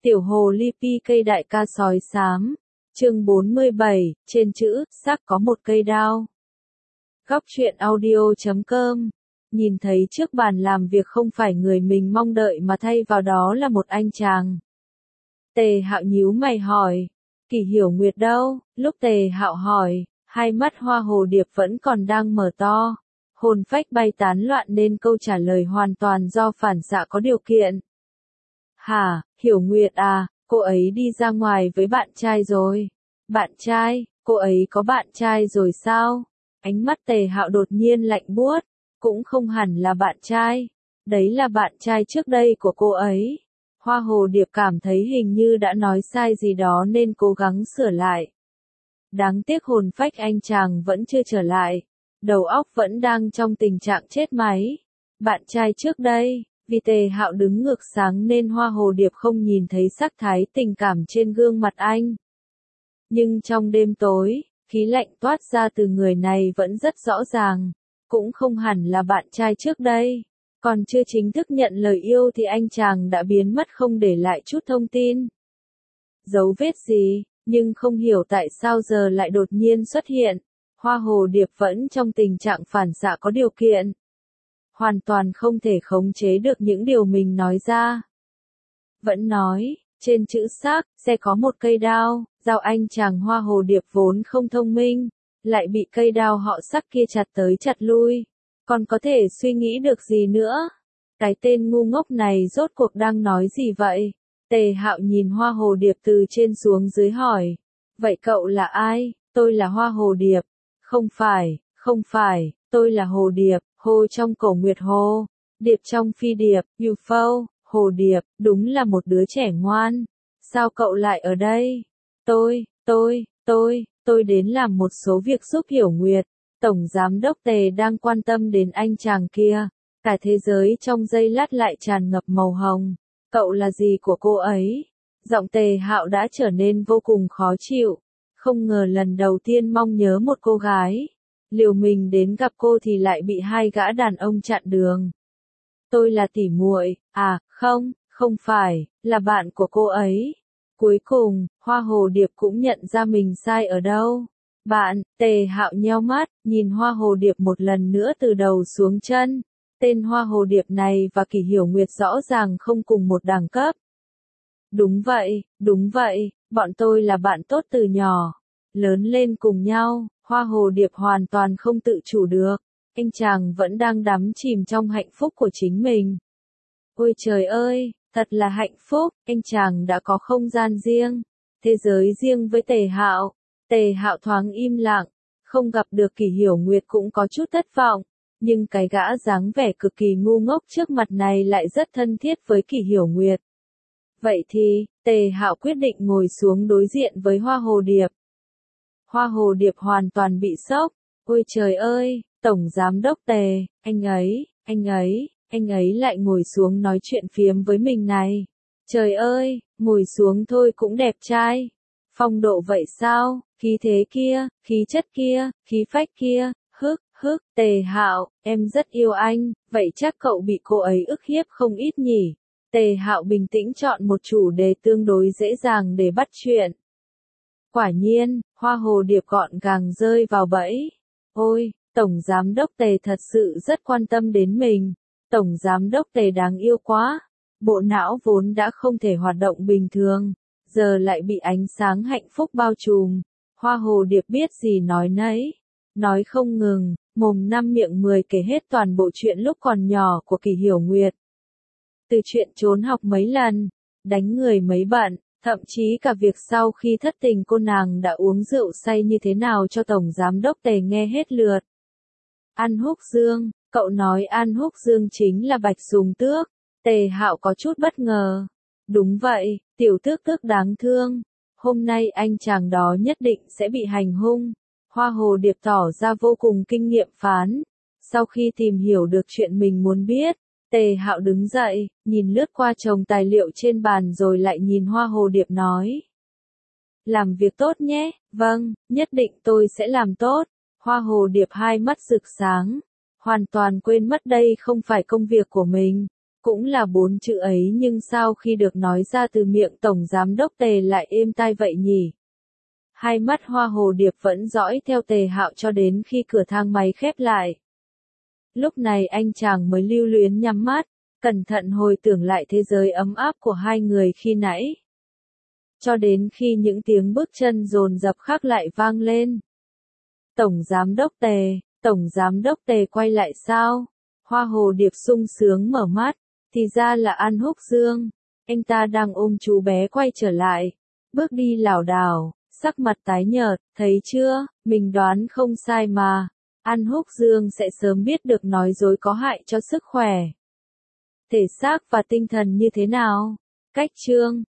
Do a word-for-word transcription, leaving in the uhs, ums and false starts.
Tiểu hồ ly pi cây đại ca sói xám. Chương bốn mươi bảy, trên chữ, xác có một cây đao. Góc truyện audio chấm com. Nhìn thấy trước bàn làm việc không phải người mình mong đợi mà thay vào đó là một anh chàng. Tề Hạo nhíu mày hỏi, Kỷ Hiểu Nguyệt đâu? Lúc Tề Hạo hỏi, hai mắt Hoa Hồ Điệp vẫn còn đang mở to. Hồn phách bay tán loạn nên câu trả lời hoàn toàn do phản xạ có điều kiện. Hả, Hiểu Nguyệt à, cô ấy đi ra ngoài với bạn trai rồi. Bạn trai, cô ấy có bạn trai rồi sao? Ánh mắt Tề Hạo đột nhiên lạnh buốt, cũng không hẳn là bạn trai. Đấy là bạn trai trước đây của cô ấy. Hoa Hồ Điệp cảm thấy hình như đã nói sai gì đó nên cố gắng sửa lại. Đáng tiếc hồn phách anh chàng vẫn chưa trở lại. Đầu óc vẫn đang trong tình trạng chết máy. Bạn trai trước đây, vì Tề Hạo đứng ngược sáng nên Hoa Hồ Điệp không nhìn thấy sắc thái tình cảm trên gương mặt anh. Nhưng trong đêm tối, khí lạnh toát ra từ người này vẫn rất rõ ràng. Cũng không hẳn là bạn trai trước đây. Còn chưa chính thức nhận lời yêu thì anh chàng đã biến mất không để lại chút thông tin. Dấu vết gì, nhưng không hiểu tại sao giờ lại đột nhiên xuất hiện. Hoa Hồ Điệp vẫn trong tình trạng phản xạ có điều kiện. Hoàn toàn không thể khống chế được những điều mình nói ra. Vẫn nói, trên chữ xác, sẽ có một cây đao, dao anh chàng Hoa Hồ Điệp vốn không thông minh, lại bị cây đao họ sắc kia chặt tới chặt lui. Còn có thể suy nghĩ được gì nữa? Cái tên ngu ngốc này rốt cuộc đang nói gì vậy? Tề Hạo nhìn Hoa Hồ Điệp từ trên xuống dưới hỏi. Vậy cậu là ai? Tôi là Hoa Hồ Điệp. Không phải, không phải, tôi là Hồ Điệp, Hồ trong cổ Nguyệt Hồ, Điệp trong phi điệp, u ép o, Hồ Điệp, đúng là một đứa trẻ ngoan. Sao cậu lại ở đây? Tôi, tôi, tôi, tôi đến làm một số việc giúp Hiểu Nguyệt. Tổng Giám đốc Tề đang quan tâm đến anh chàng kia. Cả thế giới trong giây lát lại tràn ngập màu hồng. Cậu là gì của cô ấy? Giọng Tề Hạo đã trở nên vô cùng khó chịu. Không ngờ lần đầu tiên mong nhớ một cô gái. Liều mình đến gặp cô thì lại bị hai gã đàn ông chặn đường. Tôi là tỉ muội, à, không, không phải, là bạn của cô ấy. Cuối cùng, Hoa Hồ Điệp cũng nhận ra mình sai ở đâu. Bạn, Tề Hạo nheo mắt, nhìn Hoa Hồ Điệp một lần nữa từ đầu xuống chân. Tên Hoa Hồ Điệp này và Kỷ Hiểu Nguyệt rõ ràng không cùng một đẳng cấp. Đúng vậy, đúng vậy, bọn tôi là bạn tốt từ nhỏ. Lớn lên cùng nhau, Hoa Hồ Điệp hoàn toàn không tự chủ được. Anh chàng vẫn đang đắm chìm trong hạnh phúc của chính mình. Ôi trời ơi, thật là hạnh phúc, anh chàng đã có không gian riêng, thế giới riêng với Tề Hạo. Tề Hạo thoáng im lặng, không gặp được Kỷ Hiểu Nguyệt cũng có chút thất vọng, nhưng cái gã dáng vẻ cực kỳ ngu ngốc trước mặt này lại rất thân thiết với Kỷ Hiểu Nguyệt. Vậy thì, Tề Hạo quyết định ngồi xuống đối diện với Hoa Hồ Điệp. Hoa Hồ Điệp hoàn toàn bị sốc, ôi trời ơi, Tổng Giám đốc Tề, anh ấy, anh ấy, anh ấy lại ngồi xuống nói chuyện phiếm với mình này. Trời ơi, ngồi xuống thôi cũng đẹp trai. Phong độ vậy sao, khí thế kia, khí chất kia, khí phách kia, hức, hức, Tề Hạo, em rất yêu anh, vậy chắc cậu bị cô ấy ức hiếp không ít nhỉ? Tề Hạo bình tĩnh chọn một chủ đề tương đối dễ dàng để bắt chuyện. Quả nhiên, Hoa Hồ Điệp gọn gàng rơi vào bẫy. Ôi, Tổng Giám đốc Tề thật sự rất quan tâm đến mình. Tổng Giám đốc Tề đáng yêu quá. Bộ não vốn đã không thể hoạt động bình thường. Giờ lại bị ánh sáng hạnh phúc bao trùm. Hoa Hồ Điệp biết gì nói nấy. Nói không ngừng, mồm năm miệng mười kể hết toàn bộ chuyện lúc còn nhỏ của Kỷ Hiểu Nguyệt. Từ chuyện trốn học mấy lần, đánh người mấy bận, thậm chí cả việc sau khi thất tình cô nàng đã uống rượu say như thế nào cho Tổng Giám đốc Tề nghe hết lượt. An Húc Dương, cậu nói An Húc Dương chính là Bạch Sùng Tước. Tề Hạo có chút bất ngờ. Đúng vậy, tiểu tước tước đáng thương. Hôm nay anh chàng đó nhất định sẽ bị hành hung. Hoa Hồ Điệp tỏ ra vô cùng kinh nghiệm phán. Sau khi tìm hiểu được chuyện mình muốn biết, Tề Hạo đứng dậy, nhìn lướt qua chồng tài liệu trên bàn rồi lại nhìn Hoa Hồ Điệp nói. Làm việc tốt nhé, vâng, nhất định tôi sẽ làm tốt. Hoa Hồ Điệp hai mắt rực sáng. Hoàn toàn quên mất đây không phải công việc của mình. Cũng là bốn chữ ấy nhưng sao khi được nói ra từ miệng Tổng Giám đốc Tề lại êm tai vậy nhỉ? Hai mắt Hoa Hồ Điệp vẫn dõi theo Tề Hạo cho đến khi cửa thang máy khép lại. Lúc này anh chàng mới lưu luyến nhắm mắt, cẩn thận hồi tưởng lại thế giới ấm áp của hai người khi nãy. Cho đến khi những tiếng bước chân dồn dập khác lại vang lên. Tổng Giám đốc Tề, Tổng Giám đốc Tề quay lại sao? Hoa Hồ Điệp sung sướng mở mắt, thì ra là An Húc Dương. Anh ta đang ôm chú bé quay trở lại, bước đi lảo đảo, sắc mặt tái nhợt, thấy chưa, mình đoán không sai mà. An Húc Dương sẽ sớm biết được nói dối có hại cho sức khỏe thể xác và tinh thần như thế nào. Cách chương